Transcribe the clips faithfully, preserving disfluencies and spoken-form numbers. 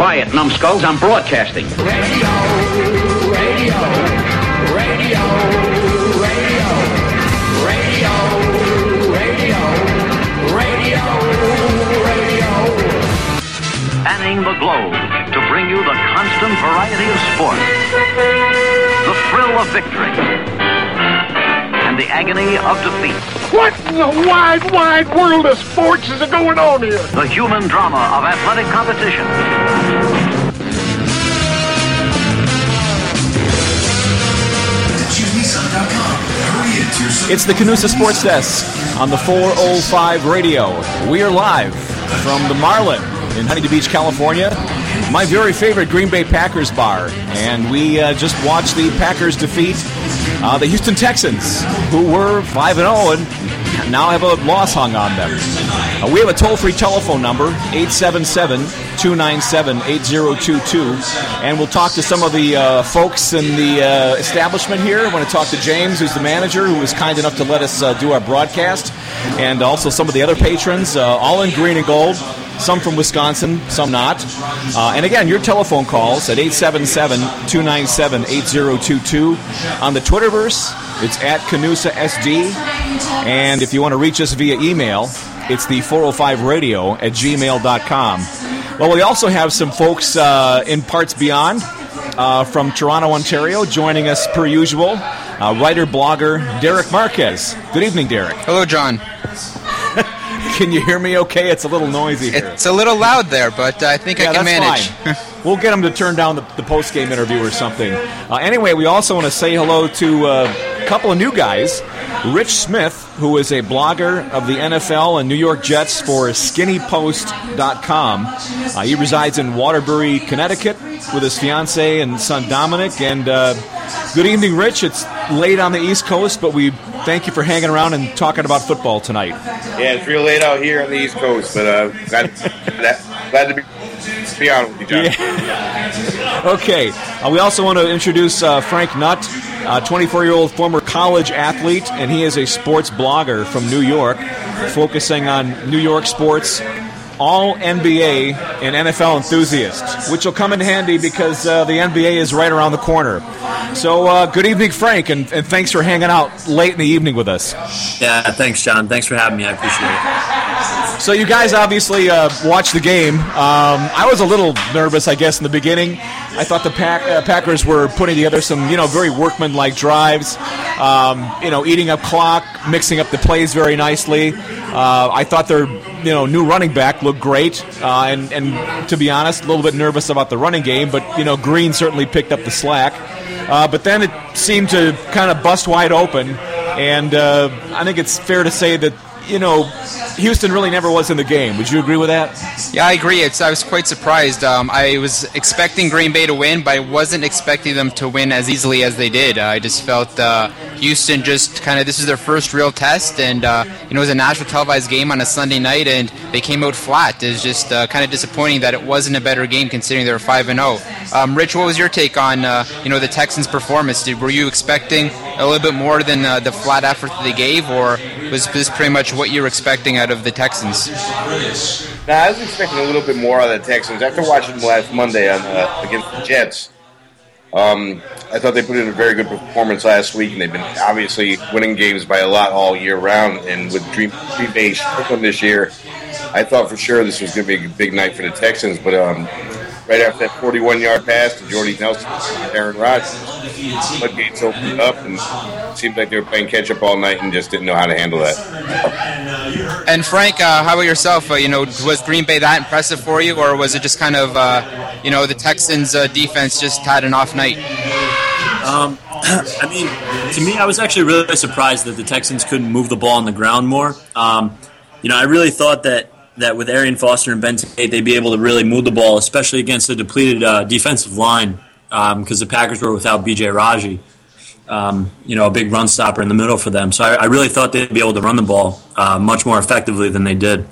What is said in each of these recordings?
Quiet, numbskulls, I'm broadcasting. Radio, radio, radio, radio, radio, radio, radio, radio. Spanning the globe to bring you the constant variety of sport, the thrill of victory, and the agony of defeat. What in the wide, wide world of sports is going on here? The human drama of athletic competition. It's the Canusa Sports Desk on the four oh five Radio. We are live from the Marlin in Huntington Beach, California, my very favorite Green Bay Packers bar. And we uh, just watched the Packers defeat uh, the Houston Texans, who were five and oh and now have a loss hung on them. Uh, we have a toll-free telephone number, eight seven seven, two nine seven, eight zero two two, and we'll talk to some of the uh, folks in the uh, establishment here. I want to talk to James, who's the manager, who was kind enough to let us uh, do our broadcast, and also some of the other patrons, uh, all in green and gold, some from Wisconsin, some not. Uh, and again, your telephone calls at eight seven seven, two nine seven, eight zero two two. On the Twitterverse, it's at Canusa S D. And if you want to reach us via email, it's the four oh five radio at gmail dot com. Well, we also have some folks uh, in parts beyond uh, from Toronto, Ontario, joining us per usual. Uh, writer, blogger, Derek Marquez. Good evening, Derek. Hello, John. Can you hear me okay? It's a little noisy here. It's a little loud there, but I think yeah, I can that's manage. Fine. We'll get them to turn down the, the post-game interview or something. Uh, anyway, we also want to say hello to uh, a couple of new guys. Rich Smith, who is a blogger of the N F L and New York Jets for skinny post dot com. Uh, he resides in Waterbury, Connecticut, with his fiancée and son Dominic. And uh, good evening, Rich. It's late on the East Coast, but we thank you for hanging around and talking about football tonight. Yeah, it's real late out here on the East Coast, but uh, glad, glad to be, be on with you, John. Yeah. Okay. Uh, we also want to introduce uh, Frank Nutt, a twenty-four-year-old former college athlete, and he is a sports blogger from New York, focusing on New York sports, all N B A and N F L enthusiasts, which will come in handy because uh, the N B A is right around the corner. So uh, good evening, Frank, and, and thanks for hanging out late in the evening with us. Yeah, thanks, John. Thanks for having me. I appreciate it. So you guys obviously uh, watched the game. Um, I was a little nervous, I guess, in the beginning. I thought the Pack, uh, Packers were putting together some, you know, very workman-like drives, um, you know, eating up clock, mixing up the plays very nicely. Uh, I thought their, you know, new running back looked great, uh, and, and to be honest, a little bit nervous about the running game, but, you know, Green certainly picked up the slack. Uh, but then it seemed to kind of bust wide open, and uh, I think it's fair to say that, you know, Houston really never was in the game. Would you agree with that? Yeah, I agree. It's, I was quite surprised. Um, I was expecting Green Bay to win, but I wasn't expecting them to win as easily as they did. Uh, I just felt uh, Houston just kind of, this is their first real test, and uh, you know, it was a national televised game on a Sunday night, and they came out flat. It's just uh, kind of disappointing that it wasn't a better game considering they were five and oh. Um, Rich, what was your take on uh, you know, the Texans' performance? Did, were you expecting a little bit more than uh, the flat effort that they gave, or was this pretty much what you were expecting out of the Texans? Nah, I was expecting a little bit more out of the Texans. After watching them last Monday on uh, against the Jets, um, I thought they put in a very good performance last week, and they've been obviously winning games by a lot all year round. And with Green Bay struggling this year, I thought for sure this was going to be a big night for the Texans. But um, right after that forty-one-yard pass to Jordy Nelson, Aaron Rodgers, floodgates opened up, and it seemed like they were playing catch-up all night and just didn't know how to handle that. And Frank, uh, how about yourself? Uh, you know, was Green Bay that impressive for you, or was it just kind of, uh, you know, the Texans' uh, defense just had an off night? Um, I mean, to me, I was actually really surprised that the Texans couldn't move the ball on the ground more. Um, you know, I really thought that that with Arian Foster and Ben Tate, they'd be able to really move the ball, especially against a depleted uh, defensive line, because um, the Packers were without B J Raji, um, you know, a big run stopper in the middle for them. So I, I really thought they'd be able to run the ball uh, much more effectively than they did.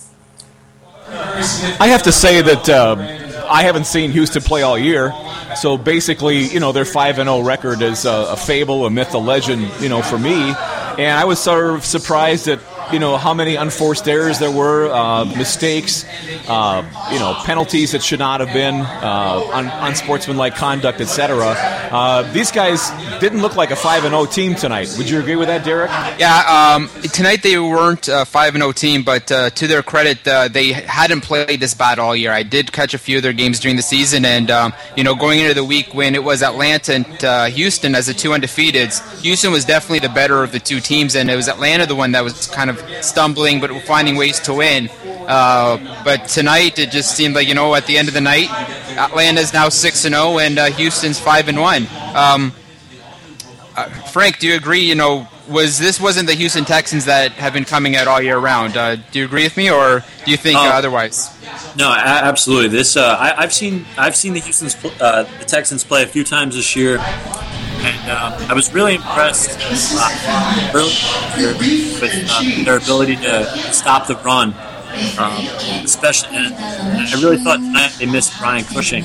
I have to say that uh, I haven't seen Houston play all year, so basically, you know, their five and oh record is a, a fable, a myth, a legend, you know, for me. And I was sort of surprised at you know, how many unforced errors there were, uh, mistakes, uh, you know, penalties that should not have been, uh, un- unsportsmanlike conduct, et cetera. Uh, these guys didn't look like a five and oh team tonight. Would you agree with that, Derek? Yeah, um, tonight they weren't a five and oh team, but uh, to their credit, uh, they hadn't played this bad all year. I did catch a few of their games during the season, and um, you know, going into the week when it was Atlanta and uh, Houston as the two undefeateds, Houston was definitely the better of the two teams, and it was Atlanta the one that was kind of stumbling but finding ways to win. Uh, but tonight it just seemed like, you know, at the end of the night, Atlanta's now six and oh, and uh, Houston's five and one. Um, uh, Frank, do you agree? You know, was this wasn't the Houston Texans that have been coming out all year round? Uh, do you agree with me, or do you think uh, otherwise? No, a- absolutely. This uh, I, I've seen I've seen the Houston's uh, the Texans play a few times this year, and um, I was really impressed uh, early with uh, their ability to stop the run. Um, especially, and I really thought tonight they missed Brian Cushing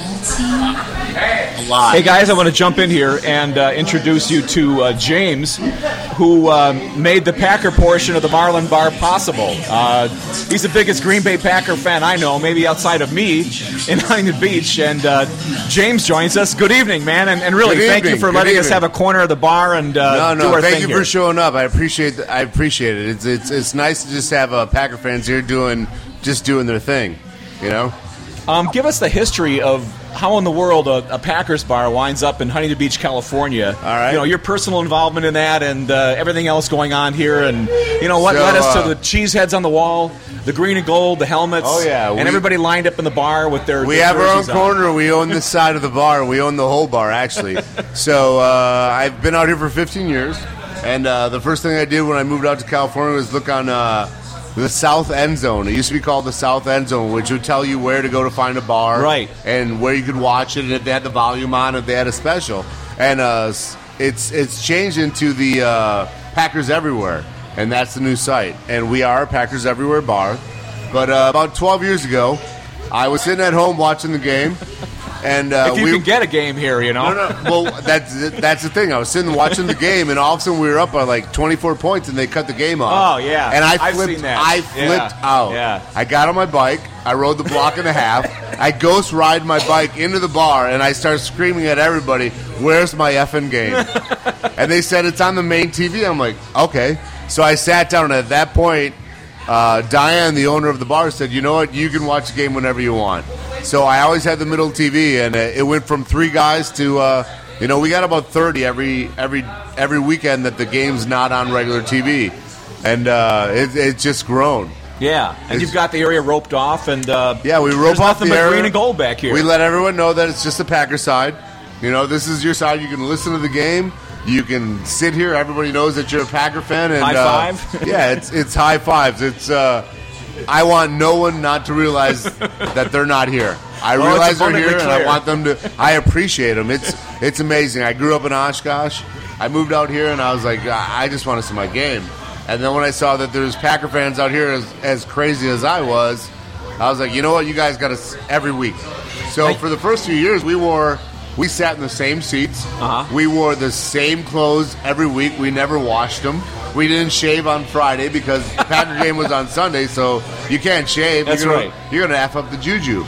a lot. Hey guys, I want to jump in here and uh, introduce you to uh, James, who uh, made the Packer portion of the Marlin Bar possible. Uh, he's the biggest Green Bay Packer fan I know, maybe outside of me, in Huntington Beach. And uh, James joins us. Good evening, man, and, and really Good thank evening. you for Good letting evening. us have a corner of the bar and uh, no, do no, our thank thing you here. for showing up. I appreciate I appreciate it. It's it's it's nice to just have uh, Packer fans here doing just doing their thing, you know. Um, give us the history of how in the world a, a Packers bar winds up in Huntington Beach, California. All right. You know, your personal involvement in that and uh, everything else going on here. And, you know, what So, led us uh, to the cheese heads on the wall, the green and gold, the helmets. Oh, yeah, and we- everybody lined up in the bar with their We their have our own jerseys on. corner. We own this side of the bar. We own the whole bar, actually. So uh, I've been out here for fifteen years, and uh, the first thing I did when I moved out to California was look on uh, the South End Zone. It used to be called the South End Zone, which would tell you where to go to find a bar, Right. and where you could watch it, and if they had the volume on, if they had a special. And uh, it's it's changed into the uh, Packers Everywhere, and that's the new site. And we are a Packers Everywhere bar. But uh, about twelve years ago, I was sitting at home watching the game, and uh, If you we can get a game here, you know. no, no. Well, that's that's the thing. I was sitting watching the game, and all of a sudden we were up by like twenty-four points, and they cut the game off. Oh, yeah. And I I've flipped. seen that. I flipped Yeah. out. Yeah. I got on my bike. I rode the block and a half. I ghost ride my bike into the bar, and I start screaming at everybody, "Where's my effing game?" And they said it's on the main T V. I'm like, okay. So I sat down, and at that point, uh, Diane, the owner of the bar, said, "You know what? You can watch the game whenever you want." So I always had the middle T V, and uh, it went from three guys to, uh, you know, we got about thirty every every every weekend that the game's not on regular T V, and uh, it, it's just grown. Yeah, and It's- you've got the area roped off, and uh, Yeah, we rope there's off nothing the but area. green and gold back here. We let everyone know that it's just the Packer side. You know, this is your side. You can listen to the game. You can sit here. Everybody knows that you're a Packer fan. And, High uh, five? yeah, it's it's high fives. It's. Uh, I want no one not to realize that they're not here. I Well, it's realize they're abundantly here, and I clear. want them to. I appreciate them. It's it's amazing. I grew up in Oshkosh. I moved out here, and I was like, I I just want to see my game. And then when I saw that there's Packer fans out here as, as crazy as I was, I was like, you know what? You guys got us every week. So for the first few years, we wore, we sat in the same seats. Uh-huh. We wore the same clothes every week. We never washed them. We didn't shave on Friday because the Packer game was on Sunday, so you can't shave. That's you're gonna, right. You're gonna F up the juju.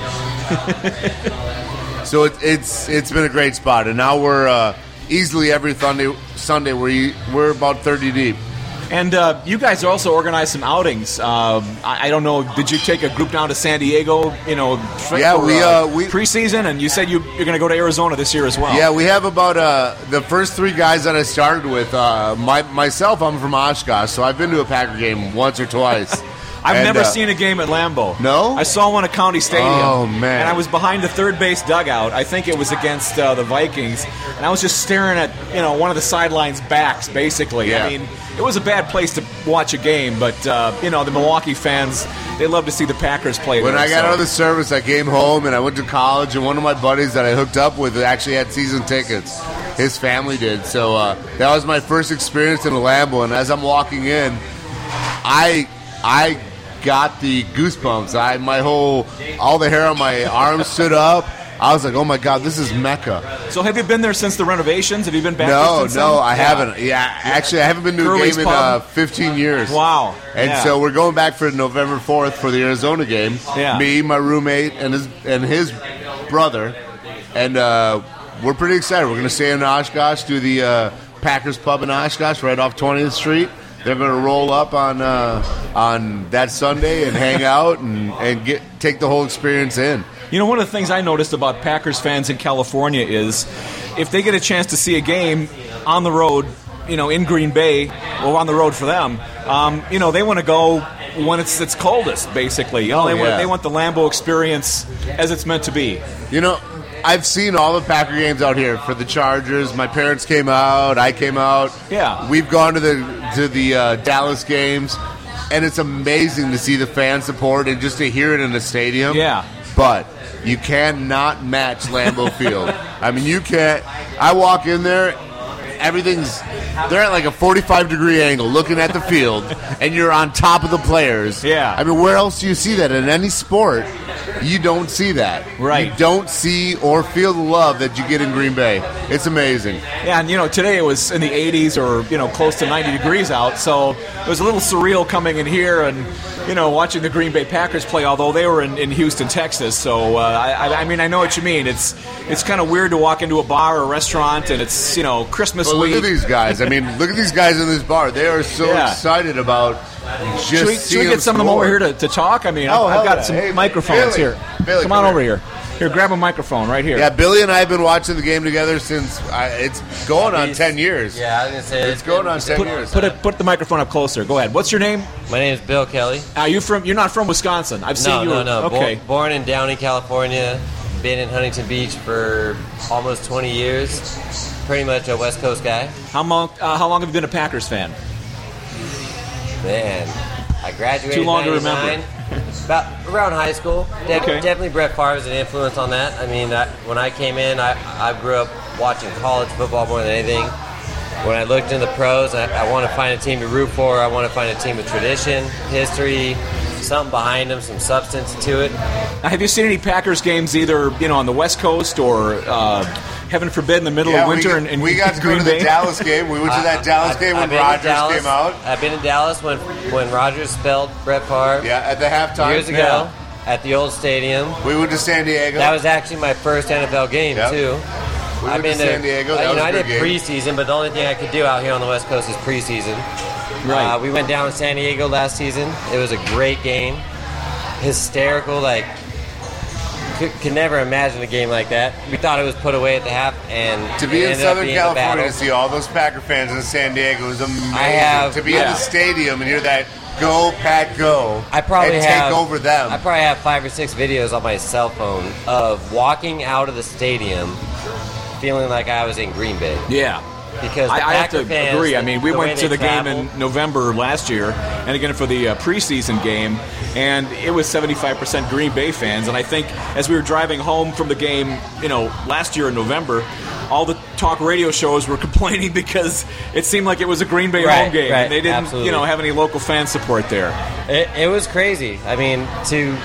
So it, it's it's been a great spot, and now we're uh, easily every Sunday. Sunday we we're about thirty deep. And uh, you guys also organized some outings. Um, I, I don't know. Did you take a group down to San Diego? You know, for, Yeah, for, we, uh, uh, we- preseason, and you said you, you're going to go to Arizona this year as well. Yeah, we have about uh, the first three guys that I started with. Uh, my, myself, I'm from Oshkosh, so I've been to a Packer game once or twice. I've And, never uh, seen a game at Lambeau. No? I saw one at County Stadium. Oh, man. And I was behind the third base dugout. I think it was against uh, the Vikings, and I was just staring at you know one of the sidelines backs, basically. Yeah. I mean, it was a bad place to watch a game, but uh, you know the Milwaukee fans, they love to see the Packers play. When there, I got so. out of the service, I came home and I went to college, and one of my buddies that I hooked up with actually had season tickets. His family did. So uh, that was my first experience in a Lambeau, and as I'm walking in, I I got the goosebumps. I my whole all the hair on my arms stood up, I was like, oh my God, this is Mecca. So have you been there since the renovations? Have you been back there No, since no, then? I Yeah. haven't. Yeah, actually, I haven't been to Curly's a game in Pub? uh, fifteen years. Wow. And Yeah. so we're going back for November fourth for the Arizona game. Yeah. Me, my roommate, and his and his brother, and uh, we're pretty excited. We're going to stay in Oshkosh, do the uh, Packers Pub in Oshkosh, right off twentieth Street. They're going to roll up on uh, on that Sunday and hang out and, and get take the whole experience in. You know, one of the things I noticed about Packers fans in California is if they get a chance to see a game on the road, you know, in Green Bay, or on the road for them, um, you know, they want to go when it's it's coldest, basically. You know, Oh, they, want, yeah. they want the Lambeau experience as it's meant to be. You know, I've seen all the Packer games out here for the Chargers. My parents came out. I came out. Yeah. We've gone to the to the uh, Dallas games, and it's amazing to see the fan support and just to hear it in the stadium. Yeah. But you cannot match Lambeau Field. I mean, you can't. I walk in there, everything's. They're at like a forty-five degree angle looking at the field, and you're on top of the players. Yeah. I mean, where else do you see that? In any sport, you don't see that. Right. You don't see or feel the love that you get in Green Bay. It's amazing. Yeah, and you know, today it was in the eighties or, you know, close to ninety degrees out, so it was a little surreal coming in here and, you know, watching the Green Bay Packers play, although they were in, in Houston, Texas. So, uh, I, I mean, I know what you mean. It's it's kind of weird to walk into a bar or a restaurant and it's, you know, Christmas Well, week. look at these guys. I mean, look at these guys in this bar. They are so Yeah. excited about just Should we, seeing should we get some of them score. over here to, to talk? I mean, Oh, I've, hell I've got yeah. some Hey, microphones Billy. here. Billy, come come on over here. here. Here, grab a microphone right here. Yeah, Billy and I have been watching the game together since uh, it's going on ten years. Yeah, I was gonna say It's going on ten Put, years. put it. Put the microphone up closer. Go ahead. What's your name? My name is Bill Kelly. Are you from? You're not from Wisconsin. I've seen No, you. no, no. Okay. Bo- born in Downey, California. Been in Huntington Beach for almost twenty years. Pretty much a West Coast guy. How long? Uh, how long have you been a Packers fan? Man, I graduated Too long to in ninety-nine. About around high school. De- Okay. Definitely Brett Favre was an influence on that. I mean, I, when I came in, I, I grew up watching college football more than anything. When I looked in the pros, I, I want to find a team to root for. I want to find a team with tradition, history, something behind them, some substance to it. Now, have you seen any Packers games either, you know, on the West Coast or, uh, heaven forbid, in the middle Yeah, of winter we, in, in we got to go Green to Bay? the Dallas game. We went to that Dallas I- game I've when been to Rodgers Dallas. came out. I've been in Dallas when when Rodgers spelled Brett Favre Yeah, at the halftime. years ago Yeah. at the old stadium. We went to San Diego. That was actually my first N F L game Yep. too. We I've went to been San Diego. That you know, was a I good did game. preseason, but the only thing I could do out here on the West Coast is preseason. Right. Uh, we went down to San Diego last season. It was a great game. Hysterical, like could, could never imagine a game like that. We thought it was put away at the half, and To be it in ended up Southern being a California battle. to see all those Packer fans in San Diego was amazing. I have- to be in yeah. the stadium and hear that "Go Pack Go" I probably and have take over them. I probably have five or six videos on my cell phone of walking out of the stadium, feeling like I was in Green Bay. Yeah. Because the I, I have Packer to fans, agree. I the- mean, we the way went to they the game travel- in November last year, and again for the uh, preseason game, and it was seventy-five percent Green Bay fans. And I think as we were driving home from the game, you know, last year in November, all the talk radio shows were complaining because it seemed like it was a Green Bay Right, home game, right, and they didn't, absolutely. you know, have any local fan support there. It, it was crazy. I mean, to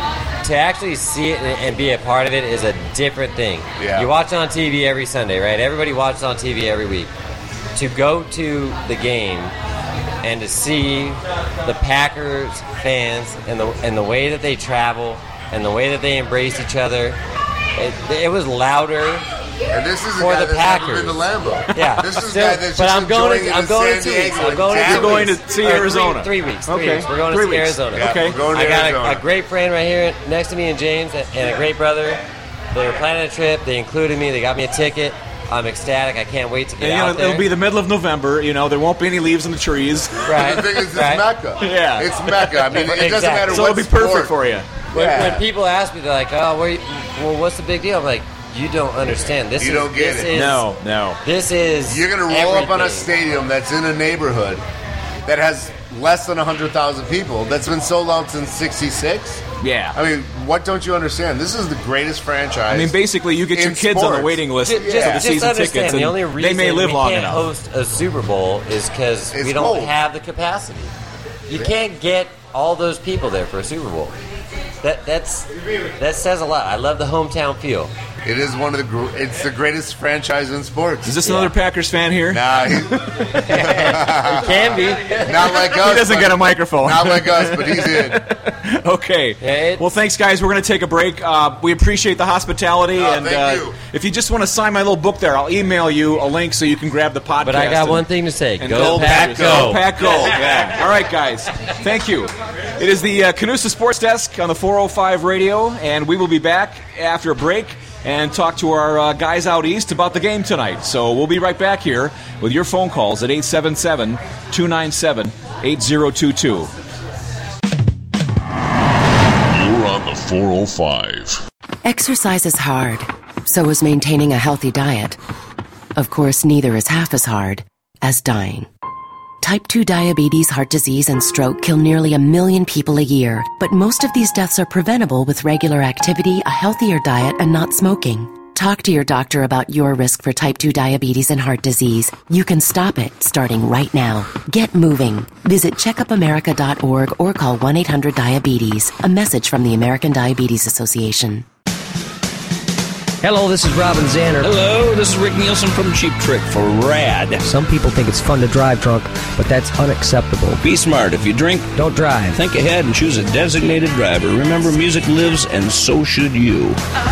to actually see it and, and be a part of it is a different thing. Yeah. You watch it on T V every Sunday, right? Everybody watches on T V every week. To go to the game and to see the Packers fans and the and the way that they travel and the way that they embrace each other, it, it was louder. And this is a for guy the that's Packers. never been to Lambeau. Yeah, This is a Still- guy that's but just I'm going. enjoying To, it I'm in going San in two Diego weeks. I'm and going in Dallas. two You're going weeks. to see Or three- Arizona. Three, weeks. Three Okay. weeks. We're going Three to see weeks. Arizona. Yeah, Okay. we're going to I got Arizona. a, a great friend right here next to me in James, and a great brother. They were planning a trip. They included me. They got me a ticket. I'm ecstatic. I can't wait to get And, you know, out there. it'll be the middle of November. You know, there won't be any leaves in the trees. right. The thing is, it's right. Mecca. Yeah. It's Mecca. I mean, it doesn't Exactly. matter So what it'll be perfect sport. for you. When, Yeah. when people ask me, they're like, "Oh, where you, well, what's the big deal?" I'm like, "You don't understand. This You is don't get this it. Is, No, no. This is You're going to roll up on a everything. stadium that's in a neighborhood that has less than one hundred thousand people that's been sold out since sixty-six. Yeah. I mean, what don't you understand? This is the greatest franchise. I mean, basically, you get in your kids on the sports. waiting list Just, for just, the just season understand, tickets, and the only reason they may live we long can't enough. host a Super Bowl is because It's we don't cold. have the capacity. You can't get all those people there for a Super Bowl. That that's that says a lot. I love the hometown feel. It is one of the. Gr- it's the greatest franchise in sports. Is this yeah. another Packers fan here? Nah, he, he can be. Not like us. He doesn't get a microphone. Not like us, but he's in. Okay. Yeah, well, thanks, guys. We're going to take a break. Uh, we appreciate the hospitality, oh, and thank uh, you. if you just want to sign my little book there, I'll email you a link so you can grab the podcast. But I got and, one thing to say: and go, go Pack, go, go, Pack, go. Yeah. All right, guys. Thank you. It is the uh, Canusa Sports Desk on the four oh five Radio, and we will be back after a break and talk to our uh, guys out east about the game tonight. So we'll be right back here with your phone calls at eight seven seven, two nine seven, eight zero two two. You're on the four oh five. Exercise is hard. So is maintaining a healthy diet. Of course, neither is half as hard as dying. Type two diabetes, heart disease, and stroke kill nearly a million people a year, but most of these deaths are preventable with regular activity, a healthier diet, and not smoking. Talk to your doctor about your risk for type two diabetes and heart disease. You can stop it starting right now. Get moving. Visit checkup america dot org or call one eight hundred diabetes. A message from the American Diabetes Association. Hello, this is Robin Zanner. Hello, this is Rick Nielsen from Cheap Trick for RAD. Some people think it's fun to drive drunk, but that's unacceptable. Be smart. If you drink, don't drive. Think ahead and choose a designated driver. Remember, music lives, and so should you.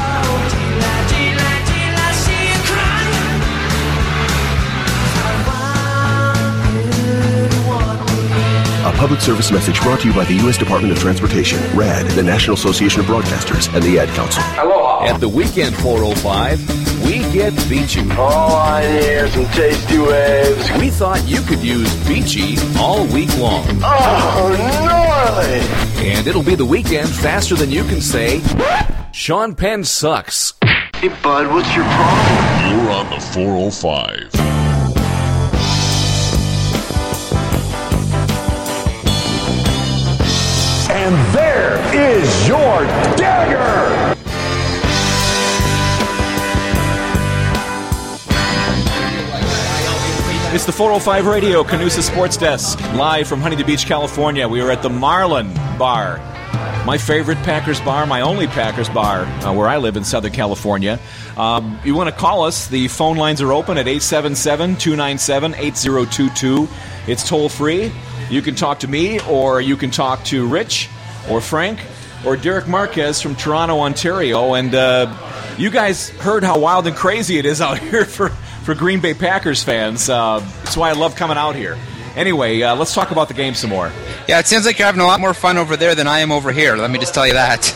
A public service message brought to you by the U S Department of Transportation, RAD, the National Association of Broadcasters, and the Ad Council. Aloha. At the Weekend four oh five, we get beachy. All I need is some tasty waves. We thought you could use beachy all week long. Oh, gnarly! And it'll be the weekend faster than you can say, Sean Penn sucks. Hey, bud, what's your problem? You're on the four oh five. And there is your dagger! It's the four oh five Radio Canusa Sports Desk, live from Huntington Beach, California. We are at the Marlin Bar, my favorite Packers bar, my only Packers bar, uh, where I live in Southern California. Um, you want to call us, the phone lines are open at eight seven seven, two nine seven, eight zero two two. It's toll-free. You can talk to me, or you can talk to Rich, or Frank, or Derek Marquez from Toronto, Ontario. And uh, you guys heard how wild and crazy it is out here for, for Green Bay Packers fans. Uh, that's why I love coming out here. Anyway, uh, let's talk about the game some more. Yeah, it seems like you're having a lot more fun over there than I am over here. Let me just tell you that.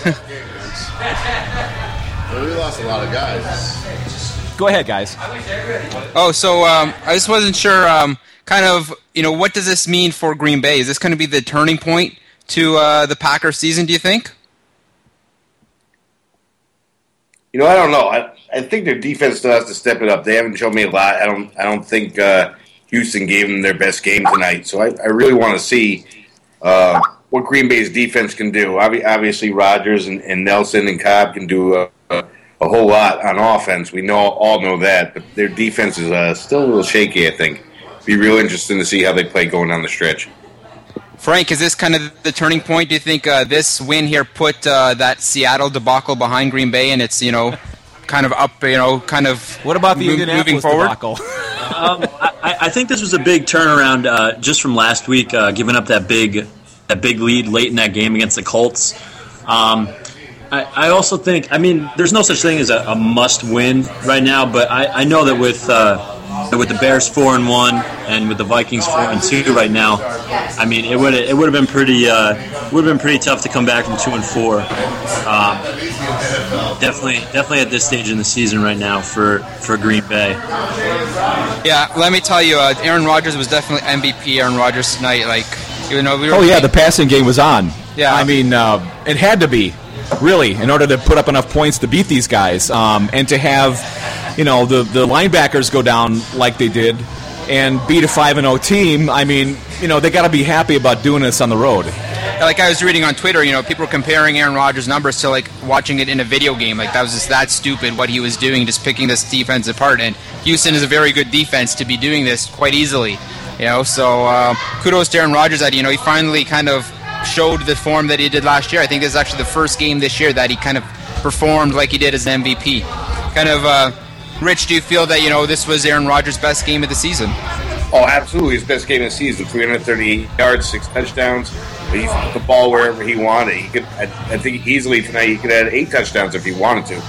Well, we lost a lot of guys. Go ahead, guys. Oh, so um, I just wasn't sure, um, kind of, you know, what does this mean for Green Bay? Is this going to be the turning point to uh, the Packers season, do you think? You know, I don't know. I, I think their defense still has to step it up. They haven't shown me a lot. I don't I don't think uh, Houston gave them their best game tonight. So I, I really want to see uh, what Green Bay's defense can do. Obvi- obviously, Rodgers and, and Nelson and Cobb can do a, a, a whole lot on offense. We know all know that. But their defense is uh, still a little shaky, I think. Be real interesting to see how they play going down the stretch. Frank, is this kind of the turning point? Do you think uh, this win here put uh, that Seattle debacle behind Green Bay, and it's, you know, kind of up, you know, kind of what about the mo- Indianapolis moving forward? debacle? um, I, I think this was a big turnaround uh, just from last week, uh, giving up that big that big lead late in that game against the Colts. Um, I, I also think, I mean, there's no such thing as a, a must-win right now, but I, I know that with uh, with the Bears four and one and with the Vikings four and two right now, I mean, it would it would have been pretty uh, would have been pretty tough to come back from two and four. Um, definitely, definitely at this stage in the season right now for, for Green Bay. Yeah, let me tell you, uh, Aaron Rodgers was definitely M V P. Aaron Rodgers tonight, like, you know, we were. Oh yeah, the passing game was on. Yeah, I mean, uh, it had to be. Really, in order to put up enough points to beat these guys, um, and to have, you know, the, the linebackers go down like they did and beat a five and oh team, I mean, you know, they got to be happy about doing this on the road. Like I was reading on Twitter, you know, people were comparing Aaron Rodgers' numbers to, like, watching it in a video game. Like, that was just that stupid what he was doing, just picking this defense apart. And Houston is a very good defense to be doing this quite easily, you know. So uh, kudos to Aaron Rodgers that, you know, he finally kind of showed the form that he did last year. I think this is actually the first game this year that he kind of performed like he did as an M V P. kind of, uh, Rich, do you feel that, you know, this was Aaron Rodgers' best game of the season? Oh, absolutely. His best game of the season. three hundred thirty yards, six touchdowns. He put the ball wherever he wanted. He could, I, I think easily tonight he could add eight touchdowns if he wanted to.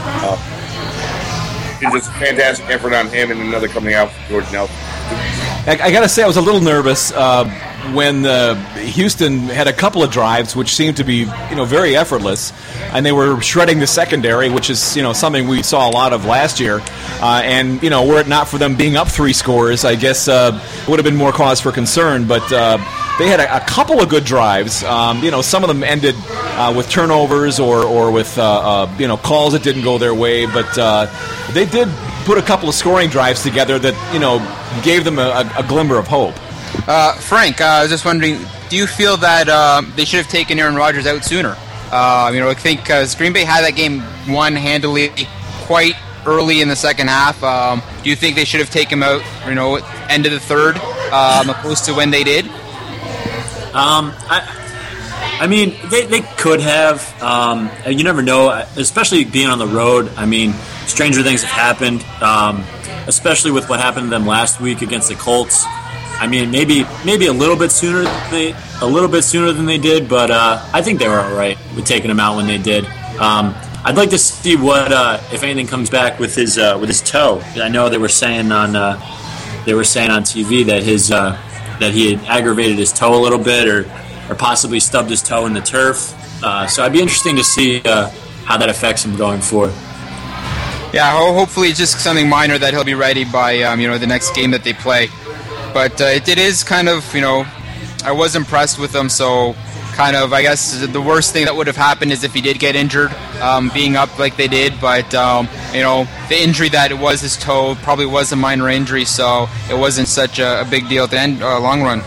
Uh, it's just a fantastic effort on him, and another coming out from George Nelson. I, I got to say, I was a little nervous uh, when uh, Houston had a couple of drives, which seemed to be, you know, very effortless, and they were shredding the secondary, which is, you know, something we saw a lot of last year. Uh, and you know, were it not for them being up three scores, I guess uh, it would have been more cause for concern. But uh, they had a, a couple of good drives. Um, you know, some of them ended uh, with turnovers or or with uh, uh, you know calls that didn't go their way. But uh, they did put a couple of scoring drives together that, you know, gave them a, a glimmer of hope. Uh, Frank, uh, I was just wondering, do you feel that uh, they should have taken Aaron Rodgers out sooner? Uh, you know, I think uh, Green Bay had that game won handily quite early in the second half. Um, do you think they should have taken him out, you know, end of the third, um, opposed to when they did? Um, I, I mean, they, they could have. Um, you never know, especially being on the road. I mean, stranger things have happened, um, especially with what happened to them last week against the Colts. I mean, maybe maybe a little bit sooner than they a little bit sooner than they did, but uh, I think they were all right with taking him out when they did. Um, I'd like to see what, uh, if anything, comes back with his uh, with his toe. I know they were saying on uh, they were saying on T V that his uh, that he had aggravated his toe a little bit, or or possibly stubbed his toe in the turf. Uh, so it'd be interesting to see uh, how that affects him going forward. Yeah, ho- hopefully it's just something minor that he'll be ready by um, you know the next game that they play. But uh, it, it is kind of, you know, I was impressed with him, so kind of, I guess the worst thing that would have happened is if he did get injured, um, being up like they did. But, um, you know, the injury that it was his toe probably was a minor injury, so it wasn't such a, a big deal at the end, uh, long run.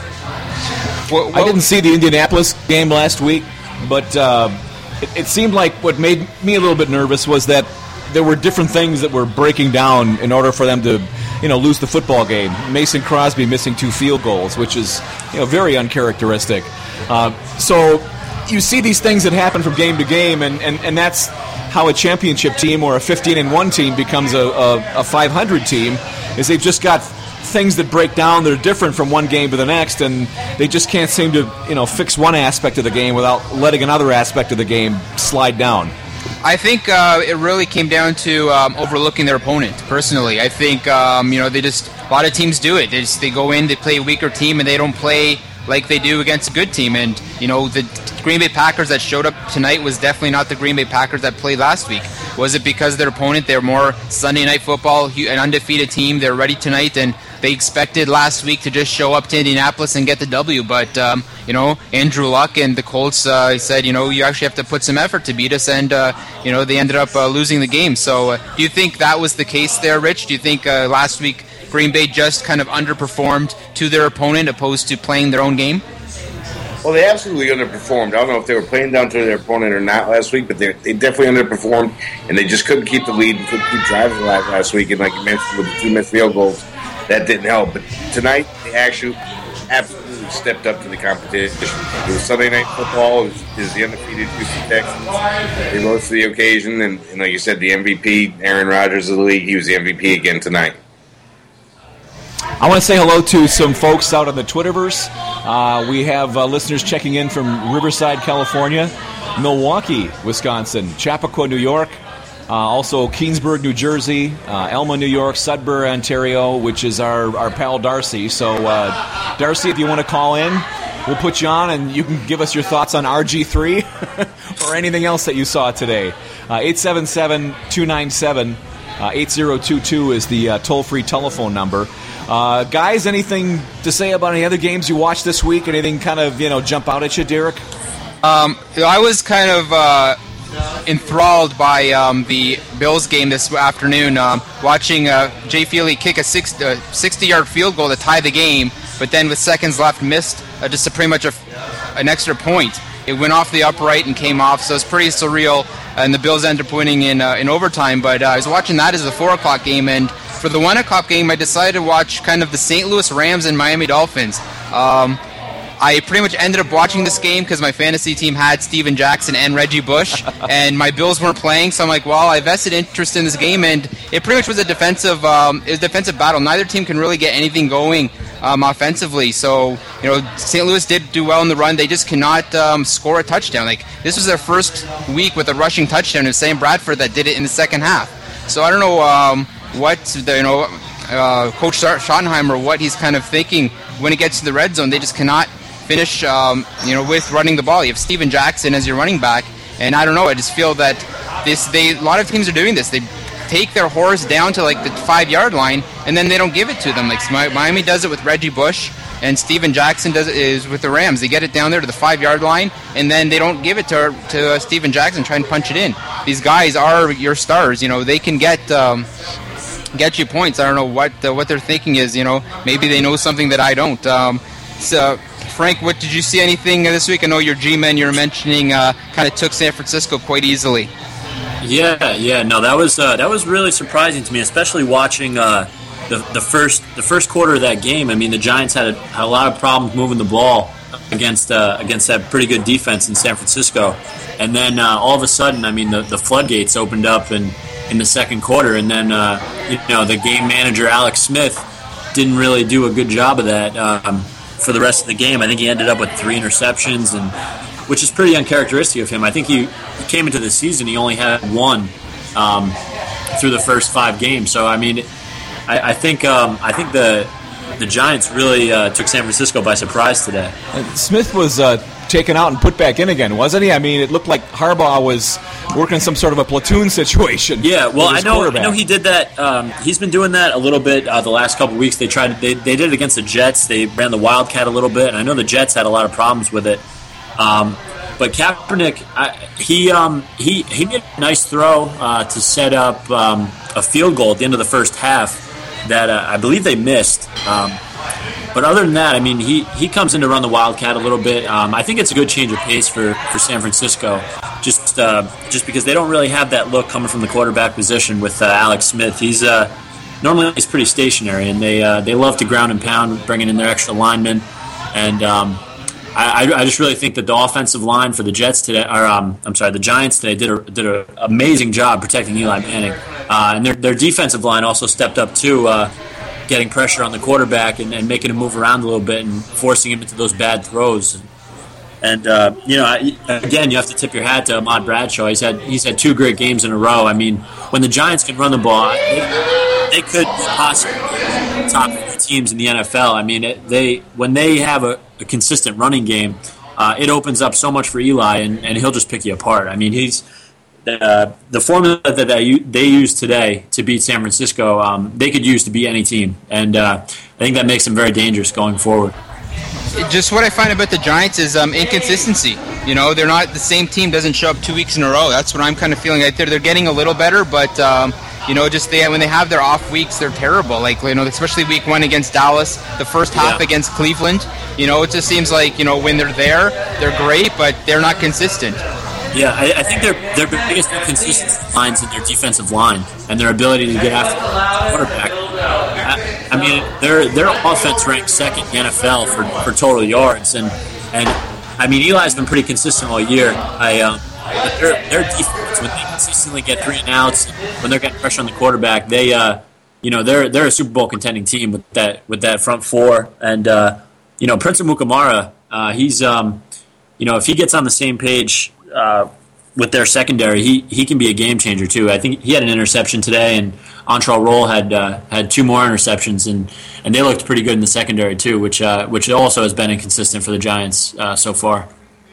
What, what, I didn't see the Indianapolis game last week, but uh, it, it seemed like what made me a little bit nervous was that there were different things that were breaking down in order for them to, you know, lose the football game. Mason Crosby missing two field goals, which is, you know, very uncharacteristic. Uh, so you see these things that happen from game to game, and, and, and that's how a championship team or a fifteen and one team becomes a, a, a five hundred team, is they've just got things that break down that are different from one game to the next, and they just can't seem to, you know, fix one aspect of the game without letting another aspect of the game slide down. I think uh, it really came down to um, overlooking their opponent. Personally, I think um, you know they just a lot of teams do it. They just they go in, they play a weaker team, and they don't play like they do against a good team. And you know the Green Bay Packers that showed up tonight was definitely not the Green Bay Packers that played last week. Was it because their opponent, they're more Sunday Night Football, an undefeated team, they're ready tonight, and they expected last week to just show up to Indianapolis and get the W? But um, you know, Andrew Luck and the Colts uh, said, you know, you actually have to put some effort to beat us, and uh, you know, they ended up uh, losing the game. So, uh, do you think that was the case there, Rich? Do you think uh, last week Green Bay just kind of underperformed to their opponent opposed to playing their own game? Well, they absolutely underperformed. I don't know if they were playing down to their opponent or not last week, but they they definitely underperformed, and they just couldn't keep the lead and couldn't keep driving alive last week. And like you mentioned, with the two missed field goals, that didn't help. But tonight, they actually absolutely stepped up to the competition. It was Sunday Night Football. It was, it was the undefeated Houston Texans. They rose to the occasion, and, and like you said, the M V P, Aaron Rodgers of the league, he was the M V P again tonight. I want to say hello to some folks out on the Twitterverse. Uh, we have uh, listeners checking in from Riverside, California, Milwaukee, Wisconsin, Chappaqua, New York, uh, also Keensburg, New Jersey, uh, Elma, New York, Sudbury, Ontario, which is our, our pal Darcy. So, uh, Darcy, if you want to call in, we'll put you on, and you can give us your thoughts on R G three or anything else that you saw today. Uh, eight seven seven, two nine seven, eight zero two two is the uh, toll-free telephone number. Uh, guys, anything to say about any other games you watched this week? Anything kind of, you know, jump out at you, Derek? Um, I was kind of uh, enthralled by um, the Bills game this afternoon, um, watching uh, Jay Feely kick a sixty-yard field goal to tie the game, but then with seconds left missed uh, just a pretty much a, an extra point. It went off the upright and came off, so it's pretty surreal, and the Bills ended up winning in, uh, in overtime. But uh, I was watching that as a four o'clock game, and for the one o'clock game, I decided to watch kind of the Saint Louis Rams and Miami Dolphins. Um, I pretty much ended up watching this game because my fantasy team had Steven Jackson and Reggie Bush, and my Bills weren't playing. So I'm like, well, I vested interest in this game, and it pretty much was a defensive, um, it was a defensive battle. Neither team can really get anything going um, offensively. So you know, Saint Louis did do well in the run. They just cannot um, score a touchdown. Like this was their first week with a rushing touchdown. It was Sam Bradford that did it in the second half. So I don't know um, what the, you know. Uh, Coach Schottenheimer, what he's kind of thinking when it gets to the red zone. They just cannot finish, um, you know, with running the ball. You have Steven Jackson as your running back, and I don't know. I just feel that this. They a lot of teams are doing this. They take their horse down to like the five yard line, and then they don't give it to them. Like Miami does it with Reggie Bush, and Steven Jackson does it is with the Rams. They get it down there to the five yard line, and then they don't give it to to uh, Steven Jackson, try and punch it in. These guys are your stars. You know, they can get. Um, get you points. I don't know what uh, what they're thinking is, you know, maybe they know something that I don't. Um, so, Frank, what did you see anything this week? I know your G-men you were mentioning uh, kind of took San Francisco quite easily. Yeah, yeah, no, that was uh, that was really surprising to me, especially watching uh, the the first the first quarter of that game. I mean, the Giants had a, had a lot of problems moving the ball against uh, against that pretty good defense in San Francisco, and then uh, all of a sudden, I mean, the, the floodgates opened up and. in the second quarter, and then uh, you know the game manager Alex Smith didn't really do a good job of that um, for the rest of the game. I think he ended up with three interceptions, and which is pretty uncharacteristic of him. I think he, he came into the season, he only had one um, through the first five games. So I mean, I, I think um, I think the the Giants really uh, took San Francisco by surprise today. And Smith was uh, taken out and put back in again, wasn't he? I mean, it looked like Harbaugh was working some sort of a platoon situation. Yeah, well, I know, I know he did that. Um, he's been doing that a little bit uh, the last couple of weeks. They tried, they they did it against the Jets. They ran the Wildcat a little bit, and I know the Jets had a lot of problems with it. Um, but Kaepernick, I, he um, he he made a nice throw uh, to set up um, a field goal at the end of the first half that uh, I believe they missed. Um, But other than that, I mean, he, he comes in to run the Wildcat a little bit. Um, I think it's a good change of pace for, for San Francisco, just uh, just because they don't really have that look coming from the quarterback position with uh, Alex Smith. He's uh, normally he's pretty stationary, and they uh, they love to ground and pound, bringing in their extra linemen. And um, I, I just really think that the offensive line for the Jets today, or um, I'm sorry, the Giants today did a did an amazing job protecting Eli Manning, uh, and their their defensive line also stepped up too. Uh, getting pressure on the quarterback and, and making him move around a little bit and forcing him into those bad throws. And, uh, you know, again, you have to tip your hat to Ahmad Bradshaw. He's had he's had two great games in a row. I mean, when the Giants can run the ball, they, they could possibly be top teams in the N F L. I mean, it, they when they have a, a consistent running game, uh, it opens up so much for Eli, and, and he'll just pick you apart. I mean, he's... Uh, the formula that they, they use today to beat San Francisco, um, they could use to beat any team, and uh, I think that makes them very dangerous going forward. Just what I find about the Giants is um, inconsistency. You know, they're not the same team. Doesn't show up two weeks in a row. That's what I'm kind of feeling. Like they're they're getting a little better, but um, you know, just they when they have their off weeks, they're terrible. Like you know, especially week one against Dallas, the first half yeah. against Cleveland. You know, it just seems like you know when they're there, they're great, but they're not consistent. Yeah, I, I think their their biggest inconsistency lines in their defensive line and their ability to get after the quarterback. I, I mean, their their offense ranks second in the N F L for, for total yards, and and I mean Eli's been pretty consistent all year. I um, but their their defense when they consistently get three and outs, when they're getting pressure on the quarterback, they uh you know they're they're a Super Bowl contending team with that with that front four, and uh, you know Prince Amukamara, uh, he's um you know if he gets on the same page. Uh, with their secondary, he, he can be a game changer too. I think he had an interception today, and Antrell Roll had uh, had two more interceptions, and, and they looked pretty good in the secondary too, which uh, which also has been inconsistent for the Giants uh, so far.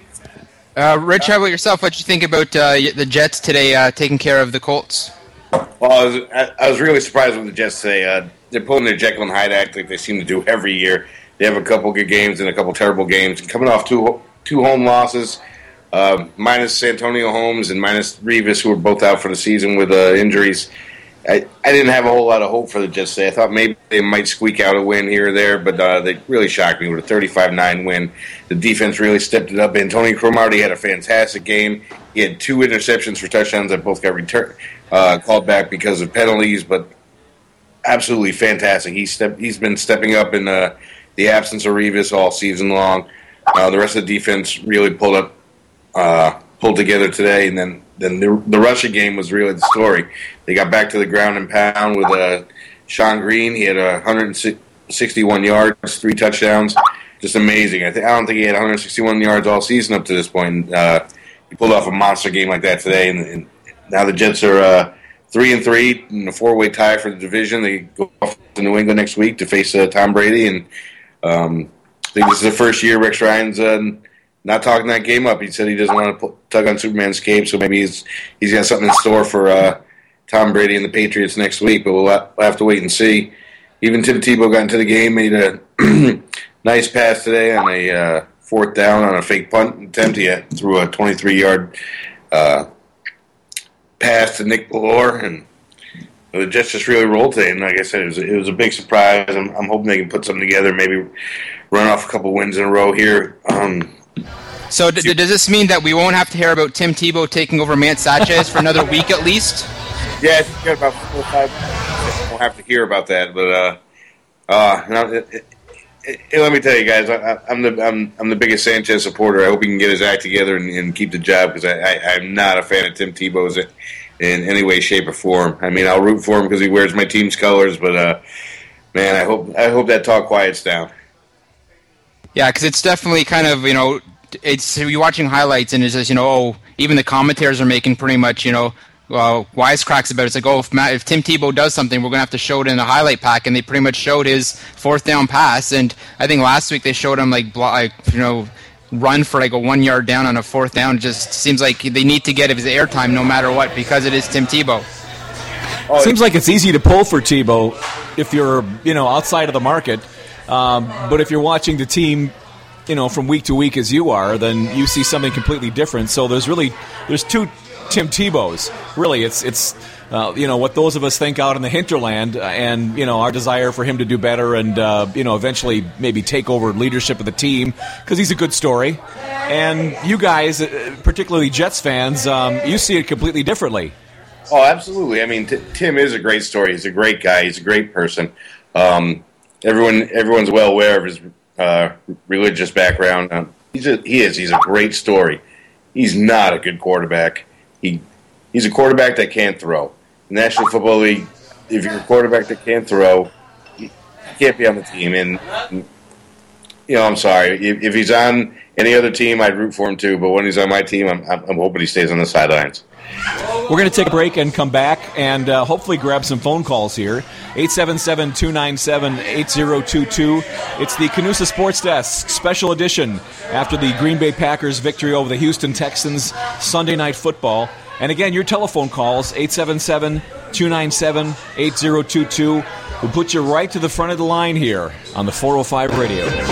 Uh, Rich, how about yourself? What did you think about uh, the Jets today uh, taking care of the Colts? Well, I was, I, I was really surprised with the Jets today. Uh, they're pulling their Jekyll and Hyde act like they seem to do every year. They have a couple good games and a couple terrible games, and coming off two two home losses. Uh, minus Antonio Holmes and minus Revis, who were both out for the season with uh, injuries. I, I didn't have a whole lot of hope for the Jets today. I thought maybe they might squeak out a win here or there, but uh, they really shocked me with a thirty-five nine win. The defense really stepped it up. Antonio Cromartie had a fantastic game. He had two interceptions for touchdowns that both got return, uh, called back because of penalties, but absolutely fantastic. He stepped, he's been stepping up in uh, the absence of Revis all season long. Uh, the rest of the defense really pulled up, uh, pulled together today, and then then the, the rushing game was really the story. They got back to the ground and pound with uh, Sean Green. He had one hundred sixty-one yards, three touchdowns, just amazing. I, th- I don't think he had one hundred sixty-one yards all season up to this point. Uh, he pulled off a monster game like that today, and, and now the Jets are uh, three and three in a four-way tie for the division. They go off to New England next week to face uh, Tom Brady, and um, I think this is the first year Rex Ryan's uh, not talking that game up. He said he doesn't want to put, tug on Superman's cape, so maybe he's he's got something in store for uh, Tom Brady and the Patriots next week. But we'll, we'll have to wait and see. Even Tim Tebow got into the game, made a nice pass today on a uh, fourth down on a fake punt attempt. He had, threw a twenty-three-yard uh, pass to Nick Bellore, and the Jets just really rolled today. And like I said, it was, it was a big surprise. I'm, I'm hoping they can put something together, maybe run off a couple wins in a row here. Um, so d- does this mean that we won't have to hear about Tim Tebow taking over Matt Sanchez for another week at least? Yeah, I think about four or five. I won't have to hear about that, but uh, uh, no, it, it, it, let me tell you guys, I, I'm the I'm I'm the biggest Sanchez supporter. I hope he can get his act together and, and keep the job, because I, I, I'm not a fan of Tim Tebow's in any way, shape, or form. I mean, I'll root for him because he wears my team's colors, but uh, man, I hope I hope that talk quiets down. Yeah, because it's definitely kind of, you know, it's you're watching highlights and it's just, you know, oh, even the commentators are making pretty much, you know, uh, wisecracks about it. It's like, oh, if, Matt, if Tim Tebow does something, we're going to have to show it in a highlight pack, and they pretty much showed his fourth down pass, and I think last week they showed him, like, like you know, run for like a one yard down on a fourth down. It just seems like they need to get his airtime no matter what, because it is Tim Tebow. Oh, seems like it's easy to pull for Tebow if you're, you know, outside of the market. Um, but if you're watching the team, you know, from week to week as you are, then you see something completely different. So there's really there's two Tim Tebows. Really, it's it's uh, you know, what those of us think out in the hinterland, uh, and you know, our desire for him to do better and uh, you know, eventually maybe take over leadership of the team, because he's a good story. And you guys, particularly Jets fans, um, you see it completely differently. Oh, absolutely. I mean, t- Tim is a great story. He's a great guy. He's a great person. Um, everyone, everyone's well aware of his uh, religious background. Um, he's a, he is. He's a great story. He's not a good quarterback. He he's a quarterback that can't throw. National Football League, if you're a quarterback that can't throw, you can't be on the team. And, you know, I'm sorry. If, if he's on any other team, I'd root for him too. But when he's on my team, I'm, I'm hoping he stays on the sidelines. We're going to take a break and come back and uh, hopefully grab some phone calls here. eight seven seven, two nine seven, eight zero two two. It's the Canusa Sports Desk special edition after the Green Bay Packers victory over the Houston Texans Sunday Night Football. And again, your telephone calls, eight seven seven, two nine seven, eight zero two two. We'll put you right to the front of the line here on the four oh five Radio. You're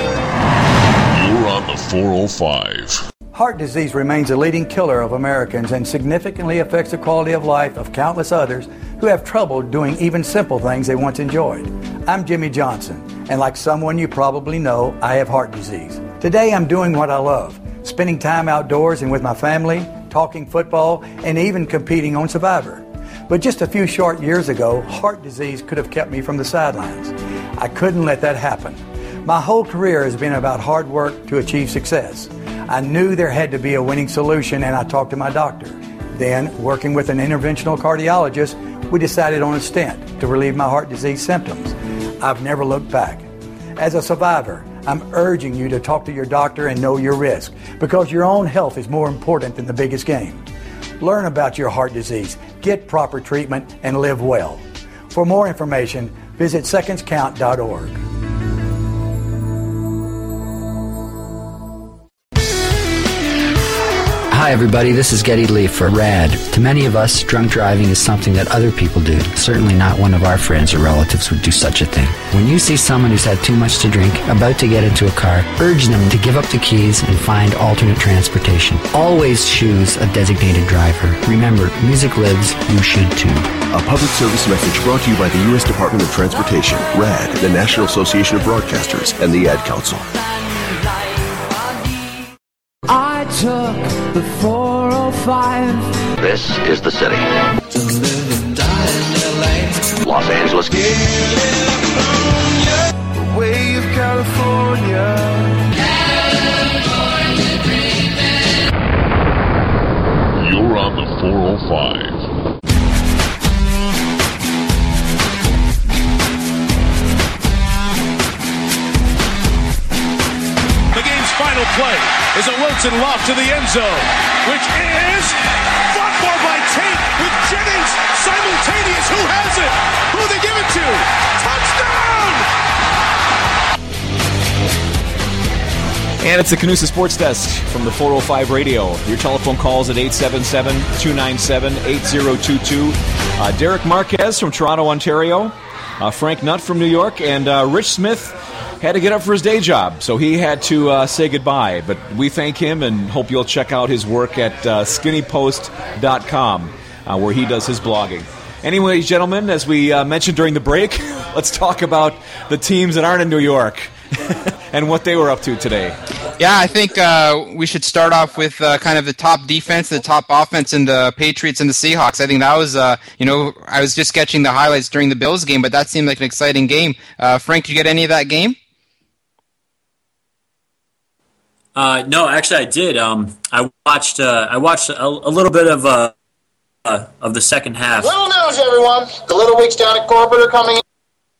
on the four oh five. Heart disease remains a leading killer of Americans and significantly affects the quality of life of countless others who have trouble doing even simple things they once enjoyed. I'm Jimmy Johnson, and like someone you probably know, I have heart disease. Today I'm doing what I love, spending time outdoors and with my family, talking football, and even competing on Survivor. But just a few short years ago, heart disease could have kept me from the sidelines. I couldn't let that happen. My whole career has been about hard work to achieve success. I knew there had to be a winning solution, and I talked to my doctor. Then, working with an interventional cardiologist, we decided on a stent to relieve my heart disease symptoms. I've never looked back. As a survivor, I'm urging you to talk to your doctor and know your risk, because your own health is more important than the biggest game. Learn about your heart disease, get proper treatment, and live well. For more information, visit seconds count dot org. Hi everybody, this is Geddy Lee for RAD. To many of us, drunk driving is something that other people do. Certainly not one of our friends or relatives would do such a thing. When you see someone who's had too much to drink, about to get into a car, urge them to give up the keys and find alternate transportation. Always choose a designated driver. Remember, music lives, you should too. A public service message brought to you by the U S Department of Transportation, RAD, the National Association of Broadcasters, and the Ad Council. I took the four oh five. This is the city. To live and die in L A. Los Angeles. California, the way of California. five. The game's final play is a Wilson loft to the end zone, which is fought for by Tate with Jennings simultaneous. Who has it? Who they give it to? Touchdown! And it's the Canusa Sports Desk from the four oh five Radio. Your telephone calls at eight seven seven, two nine seven, eight zero two two. Uh, Derek Marquez from Toronto, Ontario. Uh, Frank Nutt from New York. And uh, Rich Smith had to get up for his day job, so he had to uh, say goodbye. But we thank him and hope you'll check out his work at uh, skinny post dot com, uh, where he does his blogging. Anyway, gentlemen, as we uh, mentioned during the break, let's talk about the teams that aren't in New York and what they were up to today. Yeah, I think uh, we should start off with uh, kind of the top defense, the top offense in the Patriots and the Seahawks. I think that was, uh, you know, I was just catching the highlights during the Bills game, but that seemed like an exciting game. Uh, Frank, did you get any of that game? Uh, no, actually, I did. Um, I watched. Uh, I watched a, a little bit of uh, uh, of the second half. Little news, everyone. The Little Weeks down at corporate are coming in.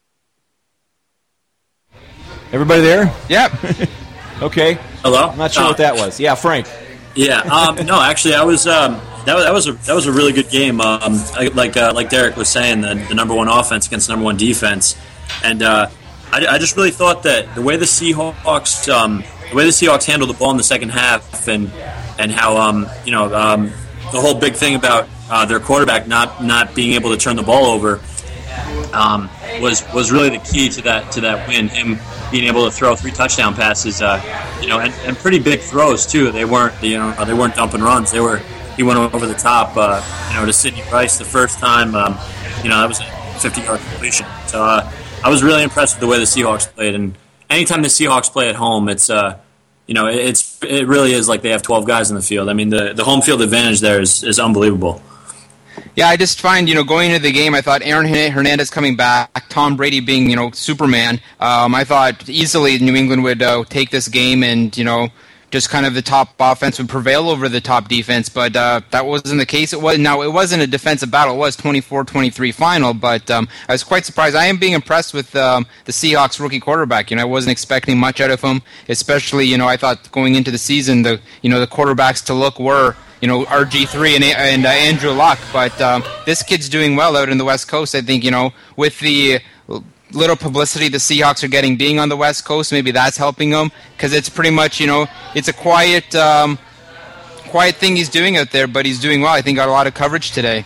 Everybody there? Yep. Okay. Hello. I'm not sure uh, what that was. Yeah, Frank. Yeah. Um, no, actually, I was. Um, that was that was a that was a really good game. Um, I, like uh, like Derek was saying, the, the number one offense against the number one defense, and uh, I, I just really thought that the way the Seahawks. Um, The way the Seahawks handled the ball in the second half, and and how um, you know um, the whole big thing about uh, their quarterback not, not being able to turn the ball over um, was was really the key to that to that win. Him being able to throw three touchdown passes, uh, you know, and, and pretty big throws too. They weren't you know they weren't dumping runs. They were he went over the top, uh, you know, to Sidney Rice the first time. Um, you know, that was a fifty-yard completion. So uh, I was really impressed with the way the Seahawks played. And anytime the Seahawks play at home, it's uh, you know, it's it really is like they have twelve guys in the field. I mean, the, the home field advantage there is, is unbelievable. Yeah, I just find, you know, going into the game, I thought Aaron Hernandez coming back, Tom Brady being, you know, Superman. Um, I thought easily New England would uh, take this game and, you know, just kind of the top offense would prevail over the top defense, but uh, that wasn't the case. It was now it wasn't a defensive battle. It was twenty-four twenty-three final, but um, I was quite surprised. I am being impressed with um, the Seahawks rookie quarterback. You know, I wasn't expecting much out of him, especially, you know, I thought going into the season, the you know the quarterbacks to look were, you know, R G three and, and uh, Andrew Luck, but um, this kid's doing well out in the West Coast. I think, you know, with the little publicity the Seahawks are getting being on the West Coast, maybe that's helping them, because it's pretty much, you know, it's a quiet um, quiet thing he's doing out there, but he's doing well. I think got a lot of coverage today.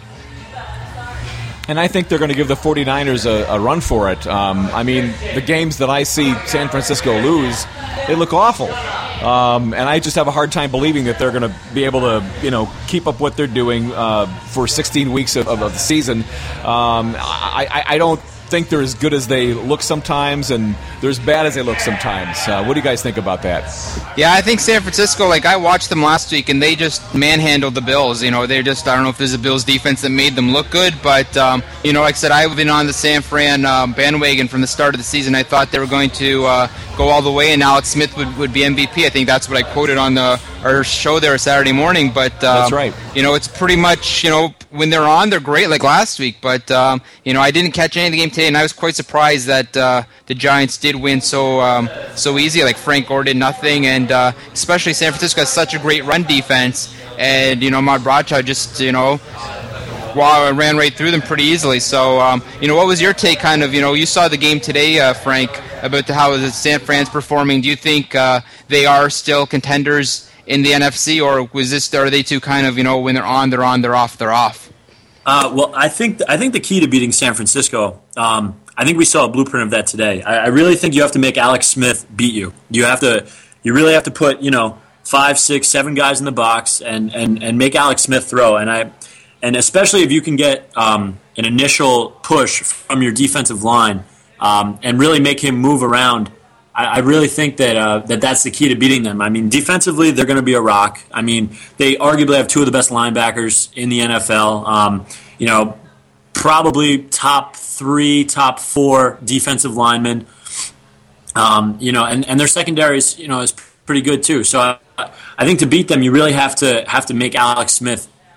And I think they're going to give the 49ers a, a run for it. Um, I mean, the games that I see San Francisco lose, they look awful. Um, and I just have a hard time believing that they're going to be able to, you know, keep up what they're doing uh, for sixteen weeks of, of, of the season. Um, I, I, I don't think they're as good as they look sometimes, and they're as bad as they look sometimes. Uh, what do you guys think about that? Yeah, I think San Francisco, like I watched them last week, and they just manhandled the Bills. You know, they're just, I don't know if there's a Bills defense that made them look good, but, um, you know, like I said, I've been on the San Fran um, bandwagon from the start of the season. I thought they were going to uh, go all the way, and Alex Smith would, would be M V P. I think that's what I quoted on the our show there Saturday morning, but um, that's right. You know, it's pretty much, you know, when they're on, they're great like last week, but, um, you know, I didn't catch any of the game today, and I was quite surprised that uh, the Giants did win so um, so easy. Like Frank Gore did nothing, and uh, especially San Francisco has such a great run defense, and, you know, Ahmad Bradshaw just, you know, wow, ran right through them pretty easily. So, um, you know, what was your take kind of, you know, you saw the game today, uh, Frank, about the, how the San Fran's performing. Do you think uh, they are still contenders in the N F C, or was this, are they too kind of, you know, when they're on, they're on, they're off, they're off? Uh, well, I think I think the key to beating San Francisco, um, I think we saw a blueprint of that today. I, I really think you have to make Alex Smith beat you. You have to, you really have to put, you know, five, six, seven guys in the box and, and, and make Alex Smith throw. And I, and especially if you can get um, an initial push from your defensive line um, and really make him move around. I really think that uh, that that's the key to beating them. I mean, defensively, they're going to be a rock. I mean, they arguably have two of the best linebackers in the N F L. Um, you know, probably top three, top four defensive linemen. Um, you know, and, and their secondary is, you know, is pretty good too. So I, I think to beat them, you really have to have to make Alex Smith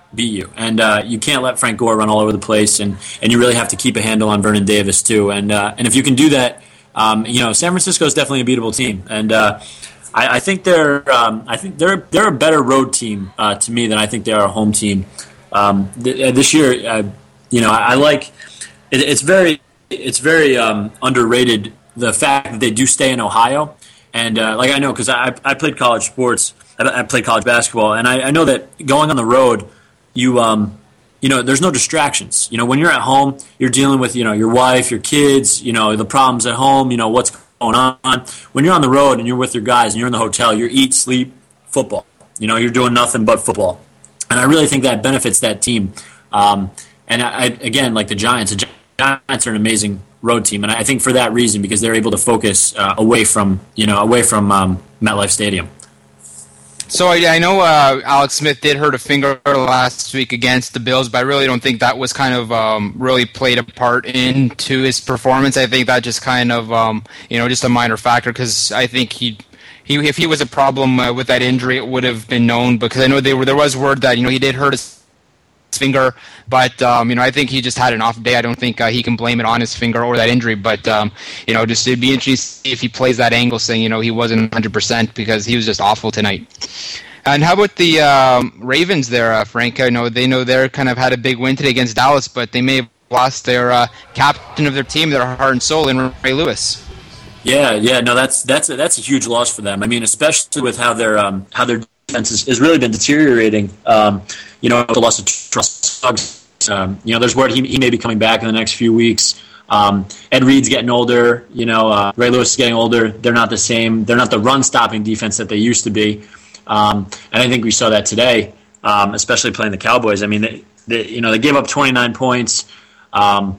beat you. And uh, you can't let Frank Gore run all over the place, and, and you really have to keep a handle on Vernon Davis too. And uh, and if you can do that, um, you know, San Francisco is definitely a beatable team. And uh, I, I think they're um, I think they're they're a better road team uh, to me than I think they are a home team. Um, th- this year, uh, you know, I, I like it, it's very it's very um, underrated the fact that they do stay in Ohio. And uh, like I know, because I I played college sports, I, I played college basketball, and I, I know that going on the road, you um you know, there's no distractions. You know, when you're at home, you're dealing with, you know, your wife, your kids, you know, the problems at home, you know, what's going on. When you're on the road and you're with your guys and you're in the hotel, you eat, sleep, football. You know, you're doing nothing but football. And I really think that benefits that team. Um, and I, I, again, like the Giants, the Giants are an amazing road team, and I think for that reason, because they're able to focus uh, away from, you know, away from um, MetLife Stadium. So I, I know uh, Alex Smith did hurt a finger last week against the Bills, but I really don't think that was kind of um, really played a part into his performance. I think that just kind of, um, you know, just a minor factor, because I think he, he, if he was a problem uh, with that injury, it would have been known, because I know they were, there was word that, you know, he did hurt his finger, but um, you know, I think he just had an off day. I don't think uh, he can blame it on his finger or that injury, but um, you know, just it'd be interesting to see if he plays that angle, saying, you know, he wasn't one hundred percent, because he was just awful tonight. And how about the um, Ravens there, uh, Frank? I know they know they're kind of had a big win today against Dallas, but they may have lost their uh, captain of their team, their heart and soul, in Ray Lewis. Yeah, yeah, no, that's that's a, that's a huge loss for them. I mean, especially with how their um, how their defense has, has really been deteriorating. Um, you know, the loss of Truss Suggs. Um, you know, there's word he, he may be coming back in the next few weeks. Um, Ed Reed's getting older. You know, uh, Ray Lewis is getting older. They're not the same. They're not the run-stopping defense that they used to be. Um, and I think we saw that today, um, especially playing the Cowboys. I mean, they, they, you know, they gave up twenty-nine points. Um,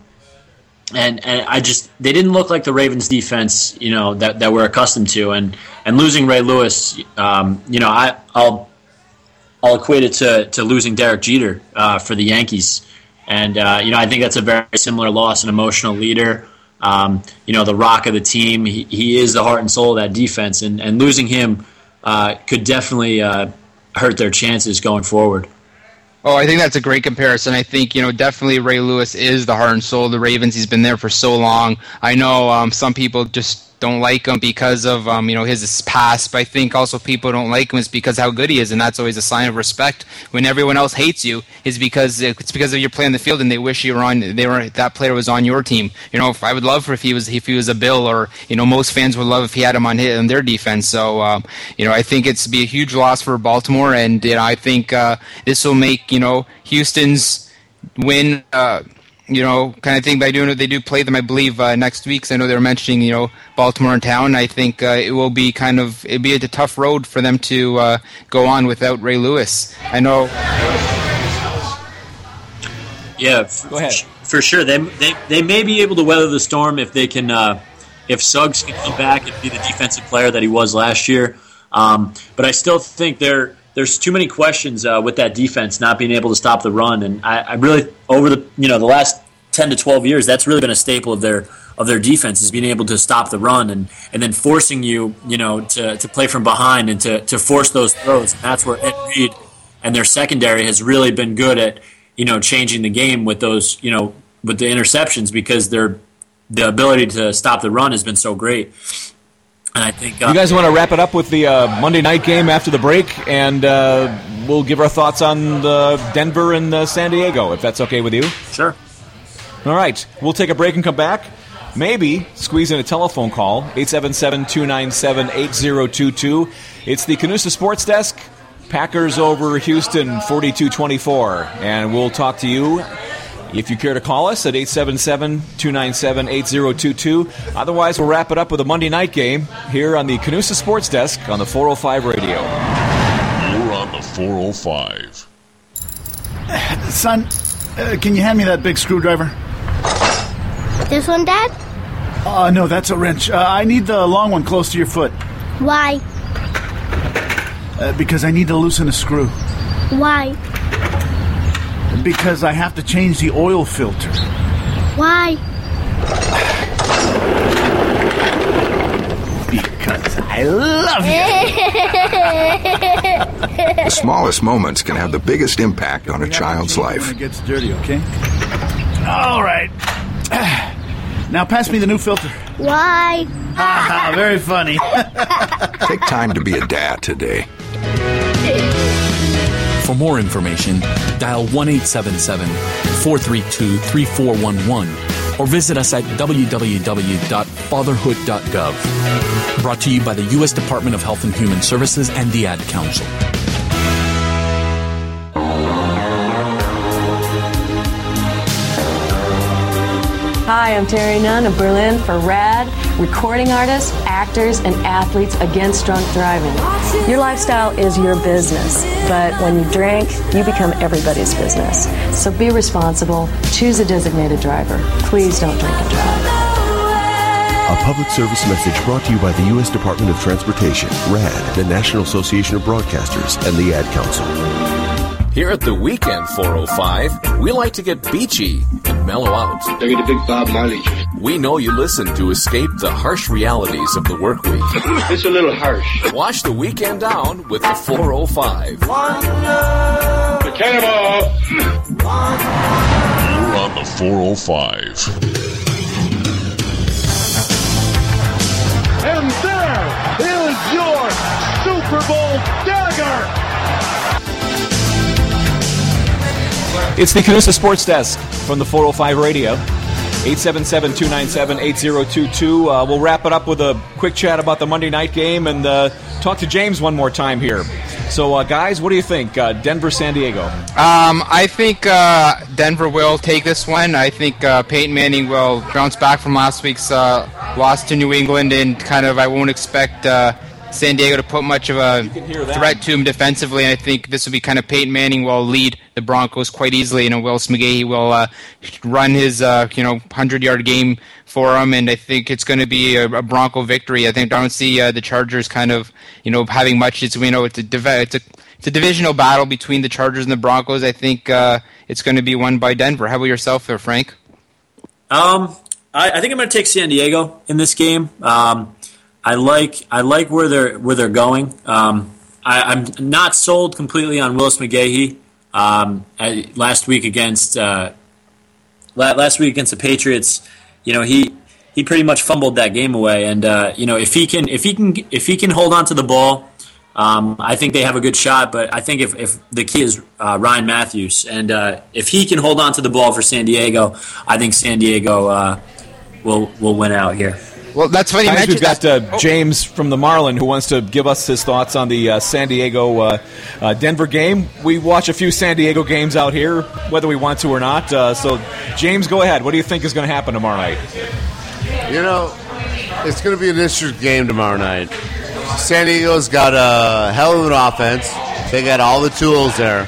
And and I just they didn't look like the Ravens defense, you know, that, that we're accustomed to, and, and losing Ray Lewis, um, you know, I I'll I'll equate it to, to losing Derek Jeter uh, for the Yankees, and uh, you know, I think that's a very similar loss, an emotional leader, um, you know, the rock of the team. He he is the heart and soul of that defense, and and losing him uh, could definitely uh, hurt their chances going forward. Oh, I think that's a great comparison. I think, you know, definitely Ray Lewis is the heart and soul of the Ravens. He's been there for so long. I know um, some people just don't like him because of, um, you know, his past, but I think also people don't like him is because how good he is, and that's always a sign of respect. When everyone else hates you, is because it's because of your play on the field, and they wish you were on. They were that player was on your team. You know, if I would love for if he was if he was a Bill, or you know, most fans would love if he had him on his, on their defense. So, um, you know, I think it's be a huge loss for Baltimore, and you know, I think uh, this will make, you know, Houston's win. Uh, You know, kind of thing by doing it. They do play them, I believe, uh, next week. So I know they were mentioning, you know, Baltimore in town. I think uh, it will be kind of it'd be a tough road for them to uh, go on without Ray Lewis. I know. Yeah, go ahead. For sure, they they they may be able to weather the storm if they can. Uh, if Suggs can come back and be the defensive player that he was last year, um, but I still think they're. There's too many questions uh, with that defense not being able to stop the run, and I, I really over the you know the last ten to twelve years, that's really been a staple of their of their defense, is being able to stop the run and, and then forcing you you know to, to play from behind and to, to force those throws. And that's where Ed Reed and their secondary has really been good at you know changing the game with those you know with the interceptions, because their the ability to stop the run has been so great. And I think uh, you guys want to wrap it up with the uh, Monday night game after the break, and uh, we'll give our thoughts on the Denver and uh, San Diego, if that's okay with you. Sure. All right. We'll take a break and come back. Maybe squeeze in a telephone call, eight seven seven, two nine seven, eight zero two two. It's the Canusa Sports Desk. Packers over Houston, forty-two twenty-four. And we'll talk to you if you care to call us at eight seven seven, two nine seven, eight zero two two. Otherwise, we'll wrap it up with a Monday night game here on the Canusa Sports Desk on the four oh five Radio. We're on the four oh five. Son, uh, can you hand me that big screwdriver? This one, Dad? Uh, no, that's a wrench. Uh, I need the long one close to your foot. Why? Uh, because I need to loosen a screw. Why? Because I have to change the oil filter. Why? Because I love you. The smallest moments can have the biggest impact on a child's life. When it gets dirty, okay? All right. Now pass me the new filter. Why? Ah, very funny. Take time to be a dad today. For more information, dial one eight seven seven, four three two, three four one one or visit us at w w w dot fatherhood dot gov. Brought to you by the U S Department of Health and Human Services and the Ad Council. Hi, I'm Terry Nunn of Berlin for RAD, recording artists, actors, and athletes against drunk driving. Your lifestyle is your business, but when you drink, you become everybody's business. So be responsible, choose a designated driver. Please don't drink and drive. A public service message brought to you by the U S Department of Transportation, RAD, the National Association of Broadcasters, and the Ad Council. Here at the Weekend four oh five, we like to get beachy and mellow out. Give me the big Bob Marley. We know you listen to escape the harsh realities of the work week. It's a little harsh. Wash the weekend down with the four oh five. The cannonball. You're on the four oh five. And there is your Super Bowl dagger. It's the Canusa Sports Desk from the four oh five Radio. eight seven seven, two nine seven, eight zero two two. Uh, we'll wrap it up with a quick chat about the Monday night game and uh, talk to James one more time here. So, uh, guys, what do you think? Uh, Denver, San Diego. Um, I think uh, Denver will take this one. I think uh, Peyton Manning will bounce back from last week's uh, loss to New England, and kind of I won't expect uh, San Diego to put much of a threat to him defensively. And I think this will be kind of Peyton Manning will lead the Broncos quite easily. You know, Willis McGahee will uh, run his uh, you know hundred-yard game for him, and I think it's going to be a, a Bronco victory. I think I don't see uh, the Chargers kind of you know having much. It's you know it's a div- it's a it's a divisional battle between the Chargers and the Broncos. I think uh, it's going to be won by Denver. How about yourself, there, Frank? Um, I, I think I'm going to take San Diego in this game. Um, I like I like where they're where they're going. Um, I, I'm not sold completely on Willis McGahee. Um, last week against uh, last week against the Patriots, you know he he pretty much fumbled that game away. And uh, you know if he can if he can if he can hold on to the ball, um, I think they have a good shot. But I think if, if the key is uh, Ryan Matthews, and uh, if he can hold on to the ball for San Diego, I think San Diego uh, will will win out here. Well, that's funny. Guys, we've got uh, James from the Marlin who wants to give us his thoughts on the uh, San Diego uh, uh, Denver game. We watch a few San Diego games out here, whether we want to or not. Uh, so, James, go ahead. What do you think is going to happen tomorrow night? You know, it's going to be an interesting game tomorrow night. San Diego's got a hell of an offense. They got all the tools there.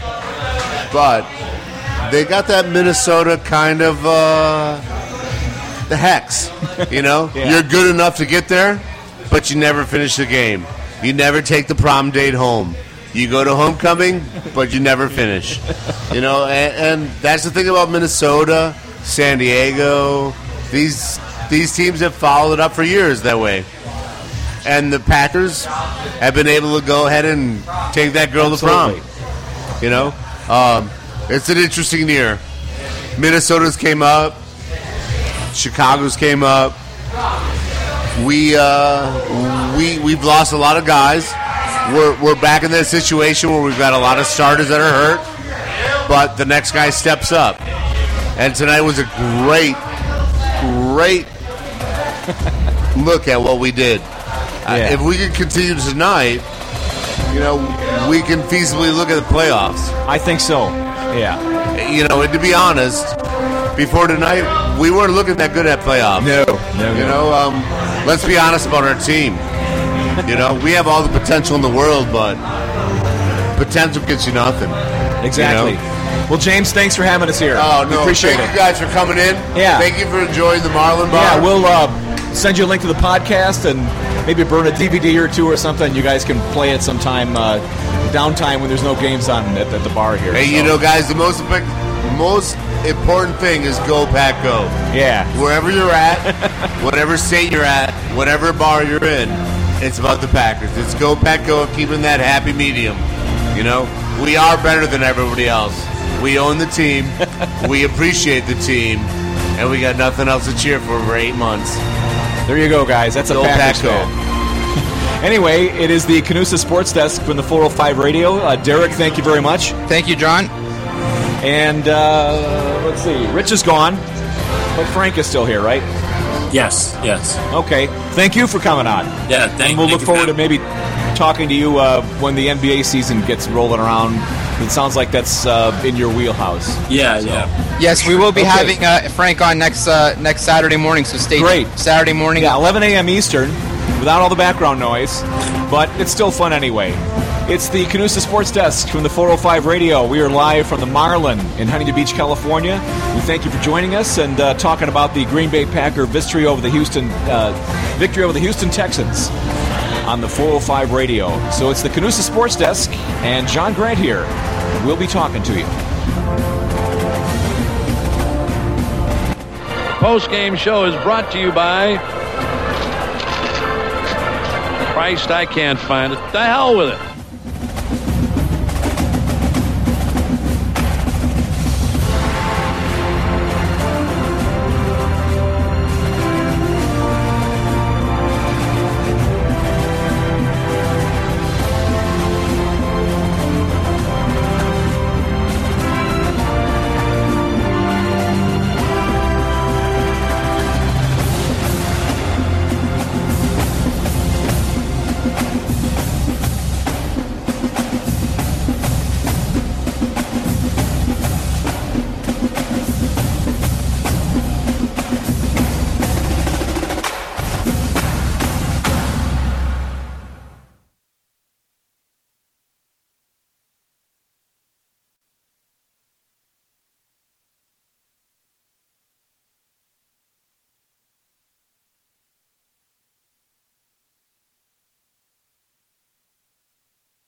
But they got that Minnesota kind of... Uh, the hex, you know? Yeah. You're good enough to get there, but you never finish the game. You never take the prom date home. You go to homecoming, but you never finish. You know, and, and that's the thing about Minnesota, San Diego. These these teams have followed it up for years that way. And the Packers have been able to go ahead and take that girl Absolutely. to prom. You know? Um, it's an interesting year. Minnesota's came up. Chicago's came up. We uh, we we've lost a lot of guys. We're we're back in that situation where we've got a lot of starters that are hurt, but the next guy steps up. And tonight was a great, great look at what we did. Yeah. Uh, if we can continue tonight, you know, we can feasibly look at the playoffs. I think so. Yeah. You know, and to be honest, before tonight, we weren't looking that good at playoffs. No, no, You no. know, um, let's be honest about our team. You know, we have all the potential in the world, but potential gets you nothing. Exactly. You know? Well, James, thanks for having us here. Oh, no, we appreciate thank it. you guys for coming in. Yeah. Thank you for enjoying the Marlin Bar. Yeah, we'll uh, send you a link to the podcast and maybe burn a D V D or two or something. You guys can play it sometime, uh, downtime when there's no games on at, at the bar here. Hey, so. you know, guys, the most most important thing is go, Pack, go. Yeah. Wherever you're at, whatever state you're at, whatever bar you're in, it's about the Packers. It's go, Pack, go, keeping that happy medium. You know, we are better than everybody else. We own the team. We appreciate the team. And we got nothing else to cheer for for eight months. There you go, guys. That's a Go Packers Pack-Go. fan. Anyway, it is the Canusa Sports Desk from the four oh five Radio. Uh, Derek, thank you very much. Thank you, John. And uh, let's see. Rich is gone, but Frank is still here, right? Yes, yes. Okay. Thank you for coming on. Yeah, thank And we'll thank look you forward for to maybe talking to you uh, when the N B A season gets rolling around. It sounds like that's uh, in your wheelhouse. Yeah, So- yeah. Yes, we will be Okay. having uh, Frank on next uh, next Saturday morning, so stay Great. tuned. Saturday morning. Yeah, eleven a.m. Eastern, without all the background noise, but it's still fun anyway. It's the Canusa Sports Desk from the four oh five Radio. We are live from the Marlin in Huntington Beach, California. We thank you for joining us and uh, talking about the Green Bay Packer victory over the Houston uh, victory over the Houston Texans on the four oh five Radio. So it's the Canusa Sports Desk, and John Grant here. We'll be talking to you. Post-game show is brought to you by Christ, I can't find it. The hell with it.